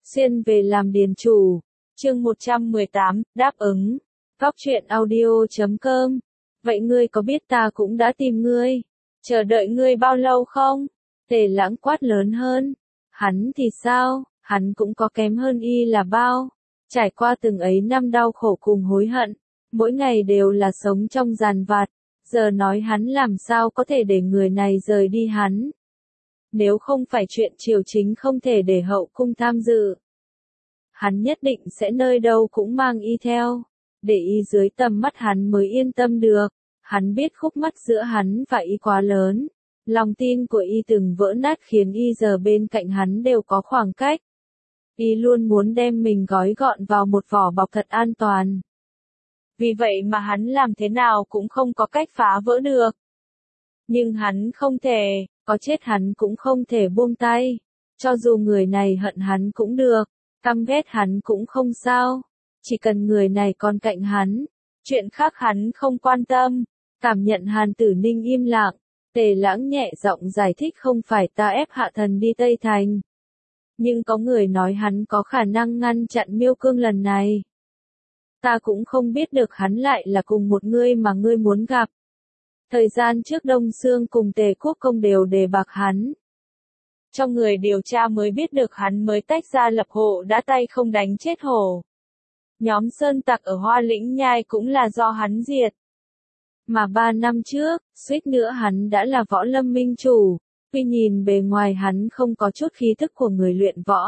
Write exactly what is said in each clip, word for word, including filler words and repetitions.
Xuyên về làm điền chủ. Chương một trăm mười tám, đáp ứng. Góc truyện audio chấm com. Vậy ngươi có biết ta cũng đã tìm ngươi, chờ đợi ngươi bao lâu không? Tề Lãng quát lớn hơn. Hắn thì sao, hắn cũng có kém hơn y là bao. Trải qua từng ấy năm đau khổ cùng hối hận, mỗi ngày đều là sống trong giàn vặt, giờ nói hắn làm sao có thể để người này rời đi hắn. Nếu không phải chuyện triều chính không thể để hậu cung tham dự, hắn nhất định sẽ nơi đâu cũng mang y theo, để y dưới tầm mắt hắn mới yên tâm được. Hắn biết khúc mắc giữa hắn và y quá lớn, lòng tin của y từng vỡ nát khiến y giờ bên cạnh hắn đều có khoảng cách. Y luôn muốn đem mình gói gọn vào một vỏ bọc thật an toàn. Vì vậy mà hắn làm thế nào cũng không có cách phá vỡ được. Nhưng hắn không thể, có chết hắn cũng không thể buông tay. Cho dù người này hận hắn cũng được, căm ghét hắn cũng không sao. Chỉ cần người này còn cạnh hắn, chuyện khác hắn không quan tâm. Cảm nhận Hàn Tử Ninh im lặng, Tề Lãng nhẹ giọng giải thích không phải ta ép Hạ Thần đi Tây Thành. Nhưng có người nói hắn có khả năng ngăn chặn Miêu Cương lần này. Ta cũng không biết được hắn lại là cùng một người mà ngươi muốn gặp. Thời gian trước Đông Xương cùng Tề Quốc Công đều đề bạc hắn. Trong người điều tra mới biết được hắn mới tách ra lập hộ đã tay không đánh chết hổ. Nhóm sơn tặc ở Hoa Lĩnh Nhai cũng là do hắn diệt. Mà ba năm trước, suýt nữa hắn đã là võ lâm minh chủ, tuy nhìn bề ngoài hắn không có chút khí thức của người luyện võ.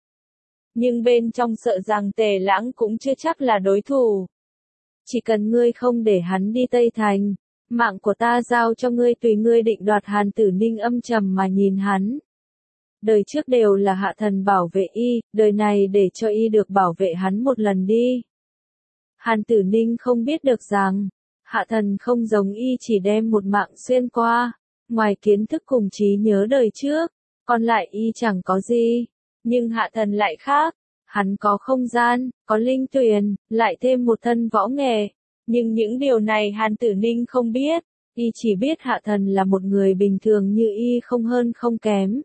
Nhưng bên trong sợ rằng Tề Lãng cũng chưa chắc là đối thủ. Chỉ cần ngươi không để hắn đi Tây Thành, mạng của ta giao cho ngươi tùy ngươi định đoạt. Hàn Tử Ninh âm trầm mà nhìn hắn. Đời trước đều là Hạ Thần bảo vệ y, đời này để cho y được bảo vệ hắn một lần đi. Hàn Tử Ninh không biết được rằng, Hạ Thần không giống y chỉ đem một mạng xuyên qua, ngoài kiến thức cùng trí nhớ đời trước, còn lại y chẳng có gì. Nhưng Hạ Thần lại khác, hắn có không gian, có linh tuyền, lại thêm một thân võ nghệ. Nhưng những điều này Hàn Tử Ninh không biết, y chỉ biết Hạ Thần là một người bình thường như y không hơn không kém.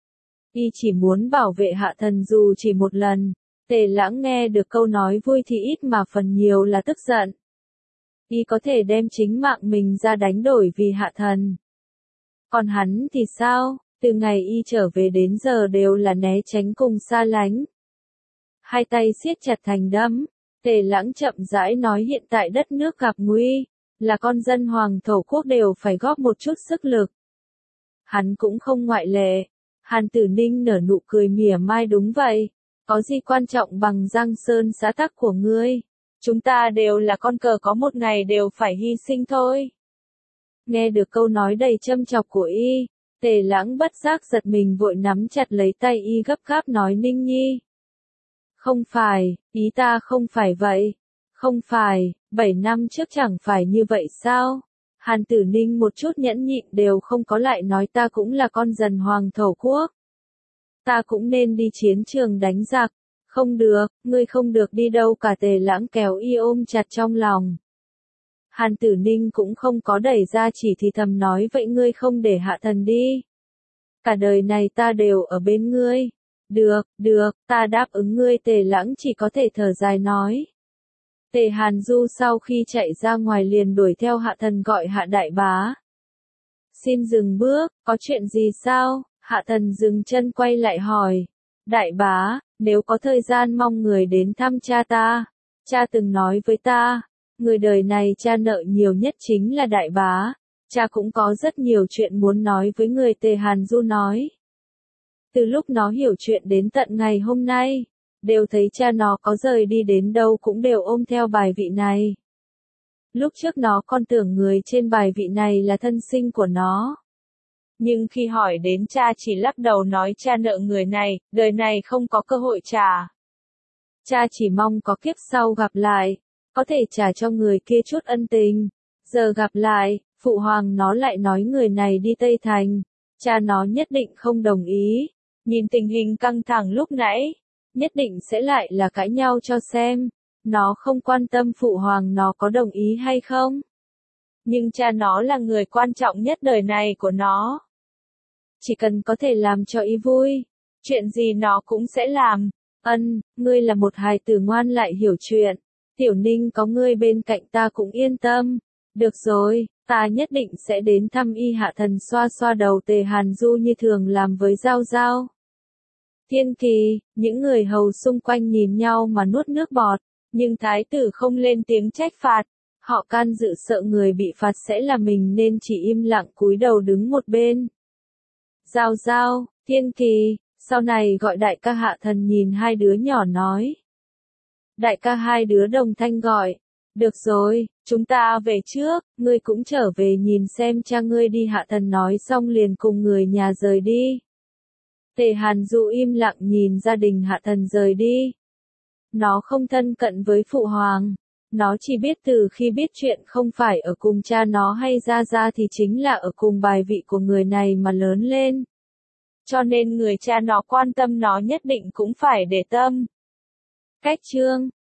Y chỉ muốn bảo vệ Hạ Thần dù chỉ một lần. Tề Lãng nghe được câu nói vui thì ít mà phần nhiều là tức giận. Y có thể đem chính mạng mình ra đánh đổi vì Hạ Thần. Còn hắn thì sao, từ ngày y trở về đến giờ đều là né tránh cùng xa lánh. Hai tay siết chặt thành đấm, Tề Lãng chậm rãi nói hiện tại đất nước gặp nguy, là con dân hoàng thổ quốc đều phải góp một chút sức lực. Hắn cũng không ngoại lệ. Hàn Tử Ninh nở nụ cười mỉa mai đúng vậy, có gì quan trọng bằng Giang Sơn xã tắc của ngươi. Chúng ta đều là con cờ có một ngày đều phải hy sinh thôi. Nghe được câu nói đầy châm chọc của y, Tề Lãng bất giác giật mình vội nắm chặt lấy tay y gấp gáp nói Ninh Nhi. Không phải, ý ta không phải vậy. Không phải, bảy năm trước chẳng phải như vậy sao? Hàn Tử Ninh một chút nhẫn nhịn đều không có lại nói ta cũng là con dần hoàng thổ quốc. Ta cũng nên đi chiến trường đánh giặc. Không được, ngươi không được đi đâu cả. Tề Lãng kéo y ôm chặt trong lòng. Hàn Tử Ninh cũng không có đẩy ra chỉ thì thầm nói vậy ngươi không để Hạ Thần đi. Cả đời này ta đều ở bên ngươi. Được, được, ta đáp ứng ngươi. Tề Lãng chỉ có thể thở dài nói. Tề Hàn Du sau khi chạy ra ngoài liền đuổi theo Hạ Thần gọi Hạ đại bá. Xin dừng bước, có chuyện gì sao? Hạ Thần dừng chân quay lại hỏi. Đại bá, nếu có thời gian mong người đến thăm cha ta. Cha từng nói với ta, người đời này cha nợ nhiều nhất chính là đại bá. Cha cũng có rất nhiều chuyện muốn nói với người. Tề Hàn Du nói. Từ lúc nó hiểu chuyện đến tận ngày hôm nay, đều thấy cha nó có rời đi đến đâu cũng đều ôm theo bài vị này. Lúc trước nó còn tưởng người trên bài vị này là thân sinh của nó. Nhưng khi hỏi đến cha chỉ lắc đầu nói cha nợ người này, đời này không có cơ hội trả. Cha chỉ mong có kiếp sau gặp lại, có thể trả cho người kia chút ân tình. Giờ gặp lại, phụ hoàng nó lại nói người này đi Tây Thành. Cha nó nhất định không đồng ý. Nhìn tình hình căng thẳng lúc nãy, nhất định sẽ lại là cãi nhau cho xem. Nó không quan tâm phụ hoàng nó có đồng ý hay không. Nhưng cha nó là người quan trọng nhất đời này của nó. Chỉ cần có thể làm cho y vui, chuyện gì nó cũng sẽ làm. Ân, ngươi là một hài tử ngoan lại hiểu chuyện. Tiểu Ninh có ngươi bên cạnh ta cũng yên tâm. Được rồi, ta nhất định sẽ đến thăm y. Hạ Thần xoa xoa đầu Tề Hàn Du như thường làm với Giao Giao. Thiên Kỳ, những người hầu xung quanh nhìn nhau mà nuốt nước bọt, nhưng thái tử không lên tiếng trách phạt. Họ can dự sợ người bị phạt sẽ là mình nên chỉ im lặng cúi đầu đứng một bên. Giao Giao, Thiên Kỳ, sau này gọi đại ca. Hạ Thần nhìn hai đứa nhỏ nói. Đại ca. Hai đứa đồng thanh gọi. Được rồi, chúng ta về trước, ngươi cũng trở về nhìn xem cha ngươi đi. Hạ Thần nói xong liền cùng người nhà rời đi. Tề Hàn Du im lặng nhìn gia đình Hạ Thần rời đi. Nó không thân cận với phụ hoàng. Nó chỉ biết từ khi biết chuyện không phải ở cùng cha nó hay Gia Gia thì chính là ở cùng bài vị của người này mà lớn lên. Cho nên người cha nó quan tâm nó nhất định cũng phải để tâm. Cách chương